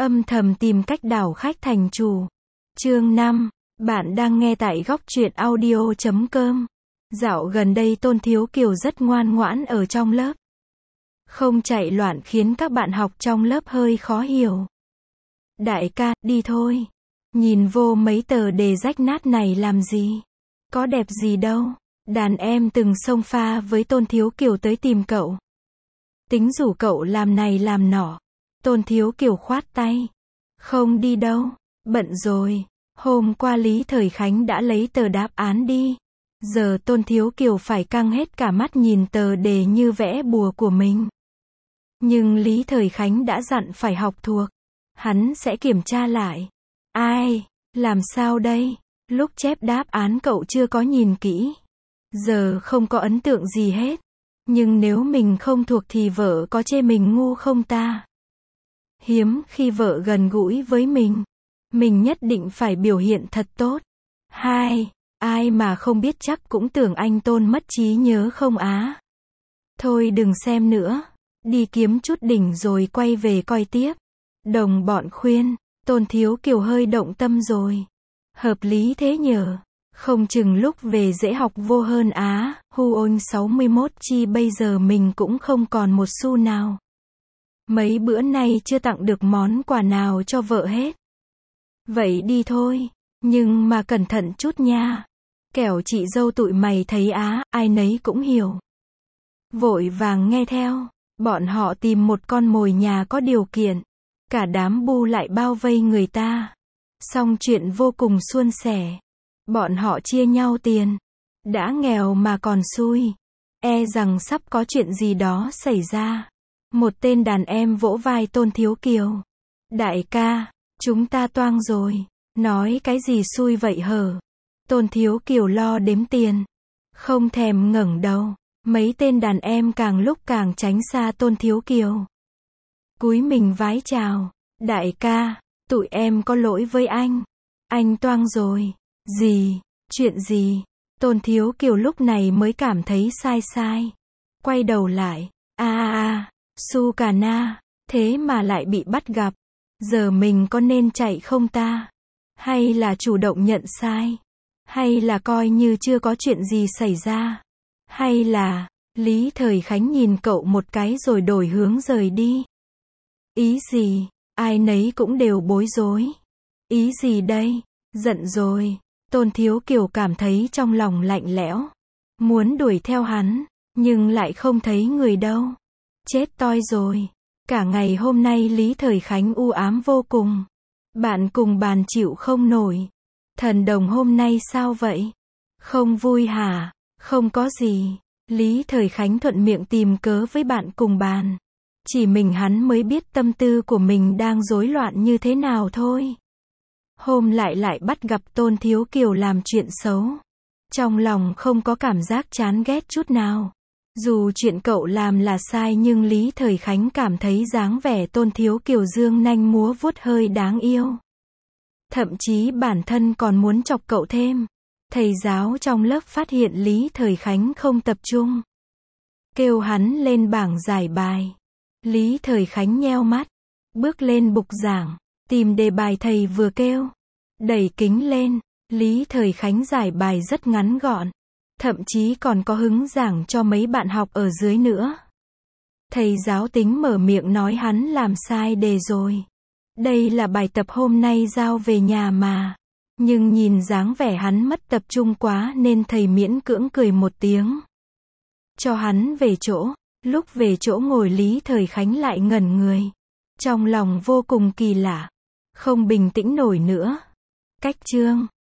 Âm thầm tìm cách đảo khách thành chủ. Chương 5. Bạn đang nghe tại góc truyện audio.com. Dạo gần đây Tôn Thiếu Kiều rất ngoan ngoãn ở trong lớp. Không chạy loạn khiến các bạn học trong lớp hơi khó hiểu. Đại ca, đi thôi. Nhìn vô mấy tờ đề rách nát này làm gì? Có đẹp gì đâu. Đàn em từng xông pha với Tôn Thiếu Kiều tới tìm cậu. Tính rủ cậu làm này làm nọ. Tôn Thiếu Kiều khoát tay. Không đi đâu. Bận rồi. Hôm qua Lý Thời Khánh đã lấy tờ đáp án đi. Giờ Tôn Thiếu Kiều phải căng hết cả mắt nhìn tờ đề như vẽ bùa của mình. Nhưng Lý Thời Khánh đã dặn phải học thuộc. Hắn sẽ kiểm tra lại. Ai? Làm sao đây? Lúc chép đáp án cậu chưa có nhìn kỹ. Giờ không có ấn tượng gì hết. Nhưng nếu mình không thuộc thì vợ có chê mình ngu không ta? Hiếm khi vợ gần gũi với mình. Mình nhất định phải biểu hiện thật tốt. Ai mà không biết chắc cũng tưởng anh Tôn mất trí nhớ không á. Thôi đừng xem nữa. Đi kiếm chút đỉnh rồi quay về coi tiếp. Đồng bọn khuyên. Tôn Thiếu Kiều hơi động tâm rồi. Hợp lý thế nhờ. Không chừng lúc về dễ học vô hơn á. Hu ôn 61 chi bây giờ mình cũng không còn một xu nào. Mấy bữa nay chưa tặng được món quà nào cho vợ hết. Vậy đi thôi. Nhưng mà cẩn thận chút nha. Kẻo chị dâu tụi mày thấy á, ai nấy cũng hiểu. Vội vàng nghe theo. Bọn họ tìm một con mồi nhà có điều kiện. Cả đám bu lại bao vây người ta. Xong chuyện vô cùng suôn sẻ. Bọn họ chia nhau tiền. Đã nghèo mà còn xui. E rằng sắp có chuyện gì đó xảy ra. Một tên đàn em vỗ vai Tôn Thiếu Kiều. Đại ca, chúng ta toang rồi. Nói cái gì xui vậy hở? Tôn Thiếu Kiều lo đếm tiền. Không thèm ngẩng đầu. Mấy tên đàn em càng lúc càng tránh xa Tôn Thiếu Kiều. Cúi mình vái chào. Đại ca, tụi em có lỗi với anh. Anh toang rồi. Gì? Chuyện gì? Tôn Thiếu Kiều lúc này mới cảm thấy sai. Quay đầu lại. Su Cà Na. Thế mà lại bị bắt gặp. Giờ mình có nên chạy không ta? Hay là chủ động nhận sai? Hay là coi như chưa có chuyện gì xảy ra? Hay là... Lý Thời Khánh nhìn cậu một cái rồi đổi hướng rời đi. Ý gì? Ai nấy cũng đều bối rối. Ý gì đây? Giận rồi. Tôn Thiếu Kiều cảm thấy trong lòng lạnh lẽo. Muốn đuổi theo hắn, nhưng lại không thấy người đâu. Chết toi rồi. Cả ngày hôm nay Lý Thời Khánh u ám vô cùng. Bạn cùng bàn chịu không nổi. Thần đồng hôm nay sao vậy? Không vui hả? Không có gì. Lý Thời Khánh thuận miệng tìm cớ với bạn cùng bàn. Chỉ mình hắn mới biết tâm tư của mình đang rối loạn như thế nào thôi. Hôm lại bắt gặp Tôn Thiếu Kiều làm chuyện xấu. Trong lòng không có cảm giác chán ghét chút nào. Dù chuyện cậu làm là sai nhưng Lý Thời Khánh cảm thấy dáng vẻ Tôn Thiếu Kiều dương nanh múa vuốt hơi đáng yêu. Thậm chí bản thân còn muốn chọc cậu thêm. Thầy giáo trong lớp phát hiện Lý Thời Khánh không tập trung. Kêu hắn lên bảng giải bài. Lý Thời Khánh nheo mắt. Bước lên bục giảng. Tìm đề bài thầy vừa kêu. Đẩy kính lên. Lý Thời Khánh giải bài rất ngắn gọn. Thậm chí còn có hứng giảng cho mấy bạn học ở dưới nữa. Thầy giáo tính mở miệng nói hắn làm sai đề rồi. Đây là bài tập hôm nay giao về nhà mà. Nhưng nhìn dáng vẻ hắn mất tập trung quá nên thầy miễn cưỡng cười một tiếng. Cho hắn về chỗ. Lúc về chỗ ngồi Lý Thời Khánh lại ngẩn người. Trong lòng vô cùng kỳ lạ. Không bình tĩnh nổi nữa. Cách chương.